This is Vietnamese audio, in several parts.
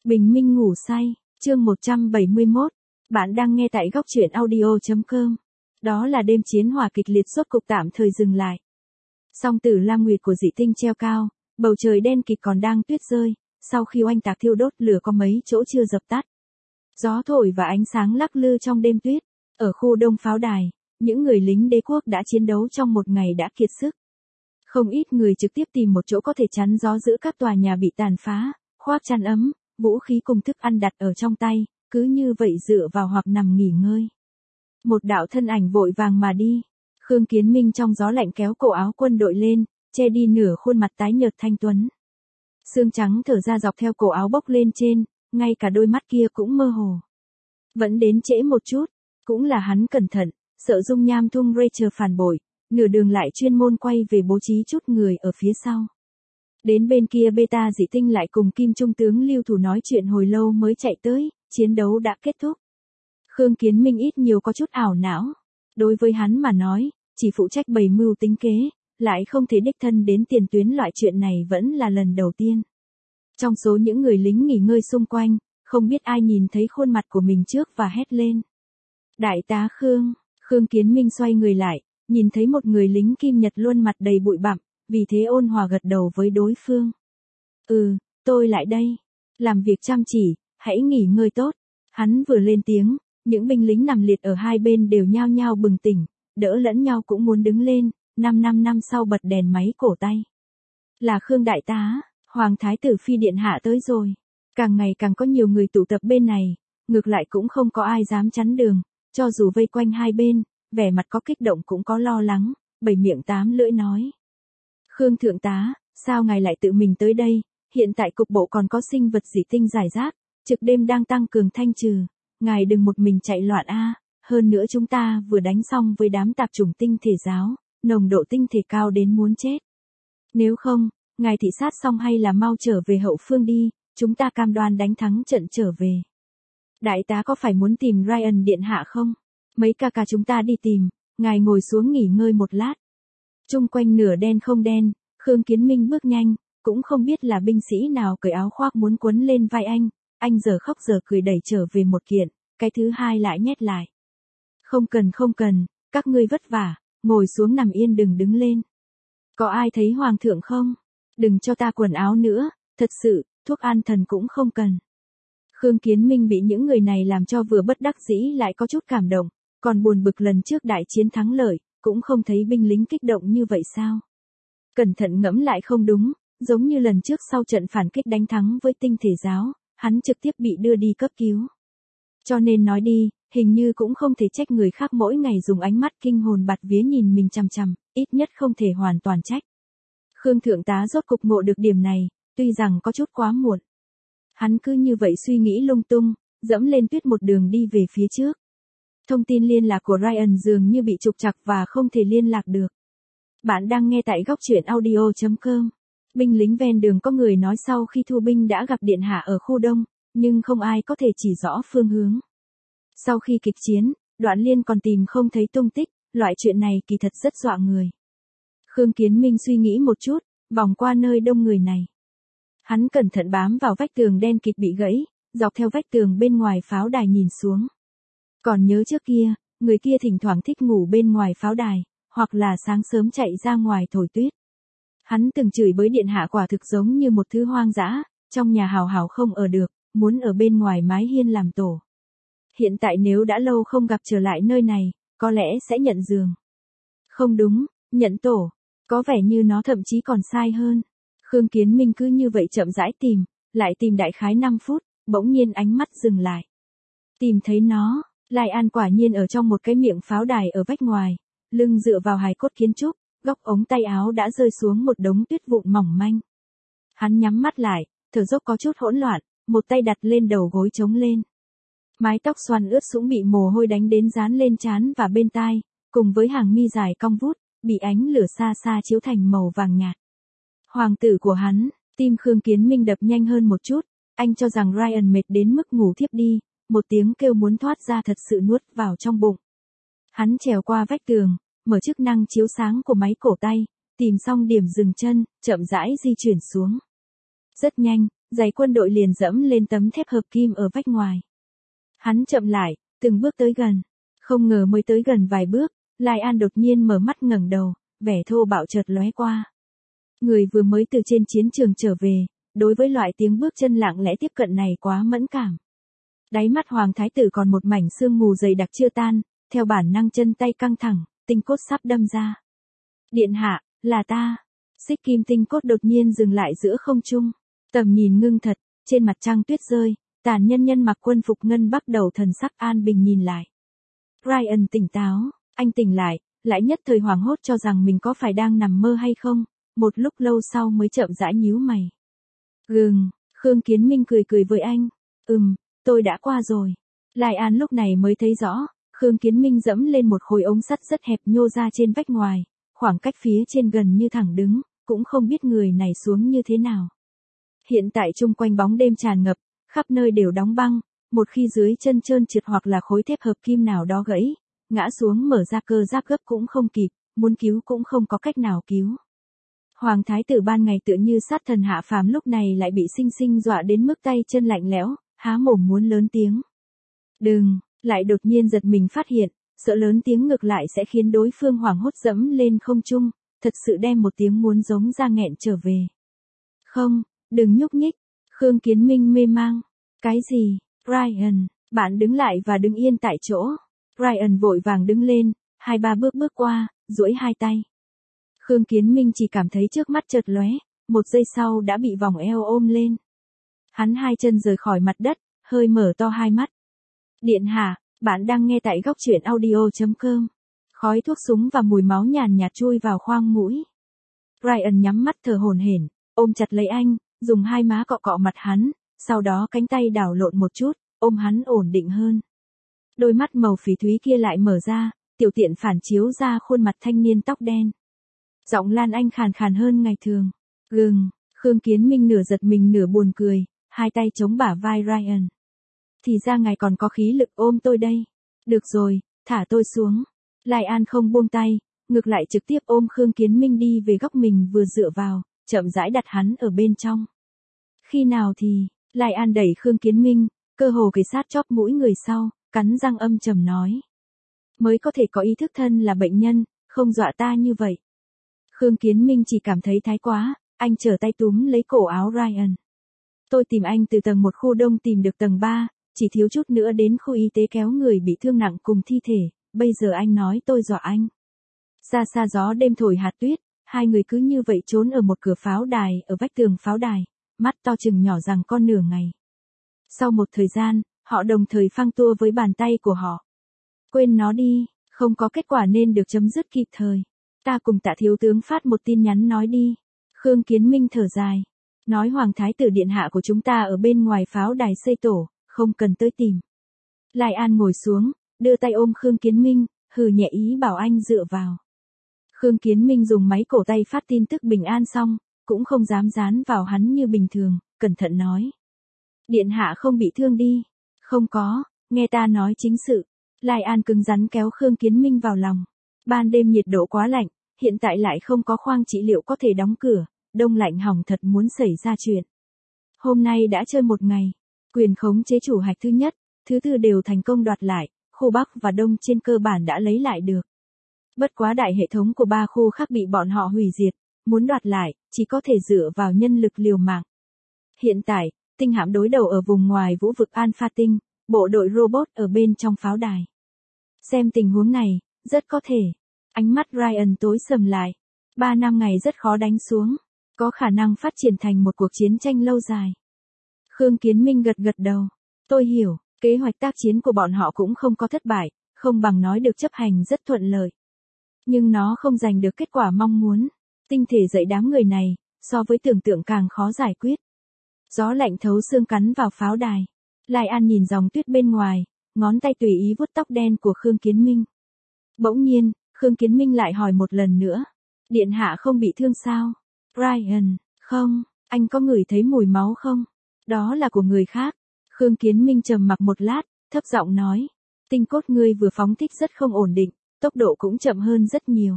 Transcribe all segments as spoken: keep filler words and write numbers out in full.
Bình minh ngủ say, chương một trăm bảy mươi mốt. Bạn đang nghe tại góc truyện audio chấm com. Đó là đêm chiến hỏa kịch liệt rốt cục tạm thời dừng lại. Song tử lam nguyệt của dị tinh treo cao, bầu trời đen kịt còn đang tuyết rơi, sau khi oanh tạc thiêu đốt lửa có mấy chỗ chưa dập tắt. Gió thổi và ánh sáng lắc lư trong đêm tuyết, ở khu đông pháo đài, những người lính đế quốc đã chiến đấu trong một ngày đã kiệt sức. Không ít người trực tiếp tìm một chỗ có thể chắn gió giữa các tòa nhà bị tàn phá, khoác chăn ấm, vũ khí cùng thức ăn đặt ở trong tay, cứ như vậy dựa vào hoặc nằm nghỉ ngơi. Một đạo thân ảnh vội vàng mà đi, Khương Kiến Minh trong gió lạnh kéo cổ áo quân đội lên, che đi nửa khuôn mặt tái nhợt thanh tuấn. Xương trắng thở ra dọc theo cổ áo bốc lên trên, ngay cả đôi mắt kia cũng mơ hồ. Vẫn đến trễ một chút, cũng là hắn cẩn thận, sợ dung nham thung Rachel phản bội, nửa đường lại chuyên môn quay về bố trí chút người ở phía sau. Đến bên kia beta dị tinh lại cùng Kim Trung tướng lưu thủ nói chuyện hồi lâu mới chạy tới, chiến đấu đã kết thúc. Khương Kiến Minh ít nhiều có chút ảo não. Đối với hắn mà nói, chỉ phụ trách bày mưu tính kế, lại không thể đích thân đến tiền tuyến, loại chuyện này vẫn là lần đầu tiên. Trong số những người lính nghỉ ngơi xung quanh, không biết ai nhìn thấy khuôn mặt của mình trước và hét lên. Đại tá Khương, Khương Kiến Minh xoay người lại, nhìn thấy một người lính kim nhật luôn mặt đầy bụi bặm, vì thế ôn hòa gật đầu với đối phương. Ừ, tôi lại đây. Làm việc chăm chỉ, hãy nghỉ ngơi tốt. Hắn vừa lên tiếng, những binh lính nằm liệt ở hai bên đều nhao nhao bừng tỉnh, đỡ lẫn nhau cũng muốn đứng lên, năm năm năm sau bật đèn máy cổ tay. Là Khương đại tá, Hoàng Thái tử Phi điện hạ tới rồi. Càng ngày càng có nhiều người tụ tập bên này, ngược lại cũng không có ai dám chắn đường, cho dù vây quanh hai bên, vẻ mặt có kích động cũng có lo lắng, bảy miệng tám lưỡi nói. Khương thượng tá, sao ngài lại tự mình tới đây, hiện tại cục bộ còn có sinh vật dị tinh giải rác, trực đêm đang tăng cường thanh trừ, ngài đừng một mình chạy loạn a. Hơn nữa chúng ta vừa đánh xong với đám tạp chủng tinh thể giáo, nồng độ tinh thể cao đến muốn chết. Nếu không, ngài thị sát xong hay là mau trở về hậu phương đi, chúng ta cam đoan đánh thắng trận trở về. Đại tá có phải muốn tìm Ryan điện hạ không? Mấy ca ca chúng ta đi tìm, ngài ngồi xuống nghỉ ngơi một lát. Trung quanh nửa đen không đen, Khương Kiến Minh bước nhanh, cũng không biết là binh sĩ nào cởi áo khoác muốn quấn lên vai anh, anh giờ khóc giờ cười đẩy trở về một kiện, cái thứ hai lại nhét lại. Không cần không cần, các ngươi vất vả, ngồi xuống nằm yên đừng đứng lên. Có ai thấy hoàng thượng không? Đừng cho ta quần áo nữa, thật sự, thuốc an thần cũng không cần. Khương Kiến Minh bị những người này làm cho vừa bất đắc dĩ lại có chút cảm động, còn buồn bực lần trước đại chiến thắng lợi, cũng không thấy binh lính kích động như vậy sao? Cẩn thận ngẫm lại không đúng, giống như lần trước sau trận phản kích đánh thắng với tinh thể giáo, hắn trực tiếp bị đưa đi cấp cứu. Cho nên nói đi, hình như cũng không thể trách người khác mỗi ngày dùng ánh mắt kinh hồn bạt vía nhìn mình chằm chằm, ít nhất không thể hoàn toàn trách. Khương thượng tá rốt cục ngộ được điểm này, tuy rằng có chút quá muộn. Hắn cứ như vậy suy nghĩ lung tung, dẫm lên tuyết một đường đi về phía trước. Thông tin liên lạc của Ryan dường như bị trục trặc và không thể liên lạc được. Bạn đang nghe tại góc truyện audio chấm com. Binh lính ven đường có người nói sau khi thu binh đã gặp điện hạ ở khu đông, nhưng không ai có thể chỉ rõ phương hướng. Sau khi kịch chiến, Đoạn Liên còn tìm không thấy tung tích, loại chuyện này kỳ thật rất dọa người. Khương Kiến Minh suy nghĩ một chút, vòng qua nơi đông người này. Hắn cẩn thận bám vào vách tường đen kịt bị gãy, dọc theo vách tường bên ngoài pháo đài nhìn xuống. Còn nhớ trước kia, người kia thỉnh thoảng thích ngủ bên ngoài pháo đài, hoặc là sáng sớm chạy ra ngoài thổi tuyết. Hắn từng chửi bới điện hạ quả thực giống như một thứ hoang dã, trong nhà hào hào không ở được, muốn ở bên ngoài mái hiên làm tổ. Hiện tại nếu đã lâu không gặp trở lại nơi này, có lẽ sẽ nhận giường. Không đúng, nhận tổ, có vẻ như nó thậm chí còn sai hơn. Khương Kiến Minh cứ như vậy chậm rãi tìm, lại tìm đại khái năm phút, bỗng nhiên ánh mắt dừng lại. Tìm thấy nó, Lai An quả nhiên ở trong một cái miệng pháo đài ở vách ngoài, lưng dựa vào hài cốt kiến trúc, góc ống tay áo đã rơi xuống một đống tuyết vụn mỏng manh. Hắn nhắm mắt lại, thở dốc có chút hỗn loạn, một tay đặt lên đầu gối chống lên. Mái tóc xoăn ướt sũng bị mồ hôi đánh đến dán lên trán và bên tai, cùng với hàng mi dài cong vút, bị ánh lửa xa xa chiếu thành màu vàng nhạt. Hoàng tử của hắn, tim Khương Kiến Minh đập nhanh hơn một chút, anh cho rằng Ryan mệt đến mức ngủ thiếp đi, một tiếng kêu muốn thoát ra thật sự nuốt vào trong bụng. Hắn trèo qua vách tường, mở chức năng chiếu sáng của máy cổ tay, tìm xong điểm dừng chân, chậm rãi di chuyển xuống. Rất nhanh, giày quân đội liền dẫm lên tấm thép hợp kim ở vách ngoài. Hắn chậm lại, từng bước tới gần. Không ngờ mới tới gần vài bước, Lai An đột nhiên mở mắt ngẩng đầu, vẻ thô bạo chợt lóe qua. Người vừa mới từ trên chiến trường trở về, đối với loại tiếng bước chân lặng lẽ tiếp cận này quá mẫn cảm. Đáy mắt Hoàng Thái Tử còn một mảnh sương mù dày đặc chưa tan, theo bản năng chân tay căng thẳng, tinh cốt sắp đâm ra. Điện hạ, là ta. Xích kim tinh cốt đột nhiên dừng lại giữa không trung. Tầm nhìn ngưng thật, trên mặt trăng tuyết rơi, tàn nhân nhân mặc quân phục ngân bắt đầu thần sắc an bình nhìn lại. Ryan tỉnh táo, anh tỉnh lại, lại nhất thời hoảng hốt cho rằng mình có phải đang nằm mơ hay không, một lúc lâu sau mới chậm rãi nhíu mày. Gừng, Khương Kiến Minh cười cười với anh. Ừm, tôi đã qua rồi. Lai An lúc này mới thấy rõ, Khương Kiến Minh dẫm lên một khối ống sắt rất hẹp nhô ra trên vách ngoài, khoảng cách phía trên gần như thẳng đứng, cũng không biết người này xuống như thế nào. Hiện tại chung quanh bóng đêm tràn ngập, khắp nơi đều đóng băng, một khi dưới chân trơn trượt hoặc là khối thép hợp kim nào đó gãy, ngã xuống mở ra cơ giáp gấp cũng không kịp, muốn cứu cũng không có cách nào cứu. Hoàng Thái Tử ban ngày tựa như sát thần hạ phàm lúc này lại bị sinh sinh dọa đến mức tay chân lạnh lẽo, há mồm muốn lớn tiếng. Đừng, lại đột nhiên giật mình phát hiện, sợ lớn tiếng ngược lại sẽ khiến đối phương hoảng hốt dẫm lên không trung, thật sự đem một tiếng muốn giống ra nghẹn trở về. Không, đừng nhúc nhích. Khương Kiến Minh mê mang. Cái gì? Ryan, bạn đứng lại và đứng yên tại chỗ. Ryan vội vàng đứng lên, hai ba bước bước qua, duỗi hai tay. Khương Kiến Minh chỉ cảm thấy trước mắt chợt lóe, một giây sau đã bị vòng eo ôm lên. Hắn hai chân rời khỏi mặt đất, hơi mở to hai mắt. Điện hạ, bạn đang nghe tại góc truyện audio chấm com. Khói thuốc súng và mùi máu nhàn nhạt chui vào khoang mũi. Ryan nhắm mắt thở hổn hển, ôm chặt lấy anh, dùng hai má cọ cọ mặt hắn, sau đó cánh tay đảo lộn một chút, ôm hắn ổn định hơn. Đôi mắt màu phỉ thúy kia lại mở ra, tiểu tiện phản chiếu ra khuôn mặt thanh niên tóc đen. Giọng Lan Anh khàn khàn hơn ngày thường. Gừng, Khương Kiến Minh nửa giật mình nửa buồn cười, hai tay chống bả vai Ryan. Thì ra ngài còn có khí lực ôm tôi đây. Được rồi, thả tôi xuống. Lai An không buông tay, ngược lại trực tiếp ôm Khương Kiến Minh đi về góc mình vừa dựa vào, chậm rãi đặt hắn ở bên trong. Khi nào thì, Lai An đẩy Khương Kiến Minh, cơ hồ kề sát chóp mũi người sau, cắn răng âm trầm nói. Mới có thể có ý thức thân là bệnh nhân, không dọa ta như vậy. Khương Kiến Minh chỉ cảm thấy thái quá, anh trở tay túm lấy cổ áo Ryan. Tôi tìm anh từ tầng một khu đông tìm được tầng ba, chỉ thiếu chút nữa đến khu y tế kéo người bị thương nặng cùng thi thể, bây giờ anh nói tôi dọa anh. Xa xa gió đêm thổi hạt tuyết, hai người cứ như vậy trốn ở một cửa pháo đài ở vách tường pháo đài, mắt to chừng nhỏ rằng con nửa ngày. Sau một thời gian, họ đồng thời phang tua với bàn tay của họ. Quên nó đi, không có kết quả nên được chấm dứt kịp thời. Ta cùng Tạ thiếu tướng phát một tin nhắn nói đi. Khương Kiến Minh thở dài. Nói Hoàng Thái Tử điện hạ của chúng ta ở bên ngoài pháo đài xây tổ, không cần tới tìm. Lai An ngồi xuống, đưa tay ôm Khương Kiến Minh, hừ nhẹ ý bảo anh dựa vào. Khương Kiến Minh dùng máy cổ tay phát tin tức bình an xong, cũng không dám dán vào hắn như bình thường, cẩn thận nói. Điện hạ không bị thương đi. Không có, nghe ta nói chính sự. Lai An cứng rắn kéo Khương Kiến Minh vào lòng. Ban đêm nhiệt độ quá lạnh, hiện tại lại không có khoang trị liệu có thể đóng cửa, đông lạnh hỏng thật muốn xảy ra chuyện. Hôm nay đã chơi một ngày, quyền khống chế chủ hạch thứ nhất, thứ tư đều thành công đoạt lại, khu Bắc và Đông trên cơ bản đã lấy lại được. Bất quá đại hệ thống của ba khu khác bị bọn họ hủy diệt, muốn đoạt lại, chỉ có thể dựa vào nhân lực liều mạng. Hiện tại, tinh hạm đối đầu ở vùng ngoài vũ vực Alpha Tinh, bộ đội robot ở bên trong pháo đài. Xem tình huống này, rất có thể. Ánh mắt Ryan tối sầm lại. Ba năm ngày rất khó đánh xuống. Có khả năng phát triển thành một cuộc chiến tranh lâu dài. Khương Kiến Minh gật gật đầu. Tôi hiểu, kế hoạch tác chiến của bọn họ cũng không có thất bại, không bằng nói được chấp hành rất thuận lợi. Nhưng nó không giành được kết quả mong muốn. Tinh thể dậy đám người này, so với tưởng tượng càng khó giải quyết. Gió lạnh thấu xương cắn vào pháo đài. Lai An nhìn dòng tuyết bên ngoài, ngón tay tùy ý vuốt tóc đen của Khương Kiến Minh. Bỗng nhiên, Khương Kiến Minh lại hỏi một lần nữa. Điện hạ không bị thương sao? Ryan, không, anh có ngửi thấy mùi máu không? Đó là của người khác. Khương Kiến Minh trầm mặc một lát, thấp giọng nói. Tinh cốt ngươi vừa phóng thích rất không ổn định, tốc độ cũng chậm hơn rất nhiều.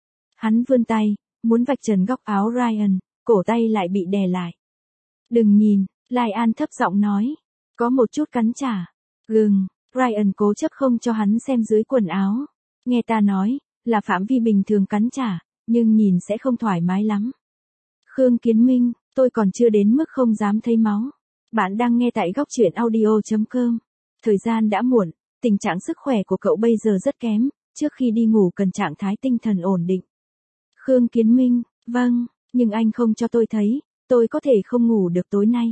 Hắn vươn tay, muốn vạch trần góc áo Ryan, cổ tay lại bị đè lại. Đừng nhìn, Lai An thấp giọng nói. Có một chút cắn trả. Gừng, Ryan cố chấp không cho hắn xem dưới quần áo. Nghe ta nói, là phạm vi bình thường cắn trả, nhưng nhìn sẽ không thoải mái lắm. Khương Kiến Minh, tôi còn chưa đến mức không dám thấy máu. Bạn đang nghe tại góc truyện audio chấm com. Thời gian đã muộn, tình trạng sức khỏe của cậu bây giờ rất kém, trước khi đi ngủ cần trạng thái tinh thần ổn định. Khương Kiến Minh, vâng, nhưng anh không cho tôi thấy, tôi có thể không ngủ được tối nay.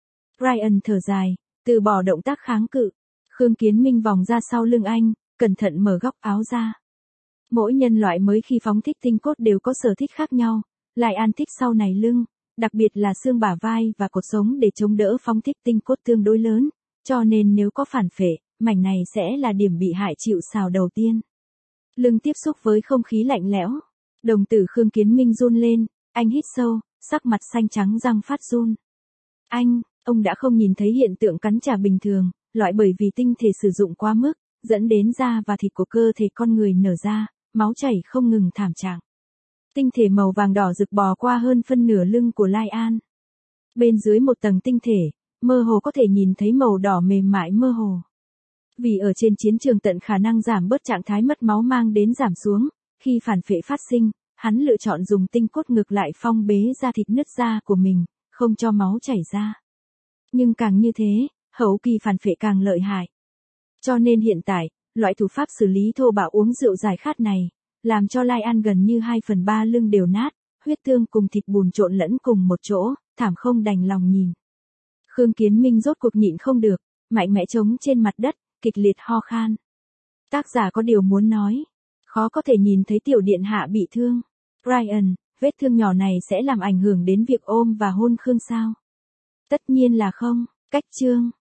Ryan thở dài, từ bỏ động tác kháng cự. Khương Kiến Minh vòng ra sau lưng anh, cẩn thận mở góc áo ra. Mỗi nhân loại mới khi phóng thích tinh cốt đều có sở thích khác nhau. Lai An thích sau này lưng, đặc biệt là xương bả vai và cột sống để chống đỡ phóng thích tinh cốt tương đối lớn, cho nên nếu có phản phệ, mảnh này sẽ là điểm bị hại chịu sào đầu tiên. Lưng tiếp xúc với không khí lạnh lẽo. Đồng tử Khương Kiến Minh run lên, anh hít sâu, sắc mặt xanh trắng răng phát run. Anh, ông đã không nhìn thấy hiện tượng cắn trả bình thường, loại bởi vì tinh thể sử dụng quá mức, dẫn đến da và thịt của cơ thể con người nở ra, máu chảy không ngừng thảm trạng. Tinh thể màu vàng đỏ rực bò qua hơn phân nửa lưng của Lai An. Bên dưới một tầng tinh thể, mơ hồ có thể nhìn thấy màu đỏ mềm mại mơ hồ. Vì ở trên chiến trường tận khả năng giảm bớt trạng thái mất máu mang đến giảm xuống, khi phản phệ phát sinh, hắn lựa chọn dùng tinh cốt ngược lại phong bế da thịt nứt da của mình, không cho máu chảy ra. Nhưng càng như thế, hậu kỳ phản phệ càng lợi hại. Cho nên hiện tại, loại thủ pháp xử lý thô bạo uống rượu giải khát này, làm cho Lai An gần như hai phần ba lưng đều nát, huyết tương cùng thịt bùn trộn lẫn cùng một chỗ, thảm không đành lòng nhìn. Khương Kiến Minh rốt cuộc nhịn không được, mạnh mẽ chống trên mặt đất, kịch liệt ho khan. Tác giả có điều muốn nói, khó có thể nhìn thấy tiểu điện hạ bị thương. Ryan, vết thương nhỏ này sẽ làm ảnh hưởng đến việc ôm và hôn Khương sao? Tất nhiên là không, cách chương.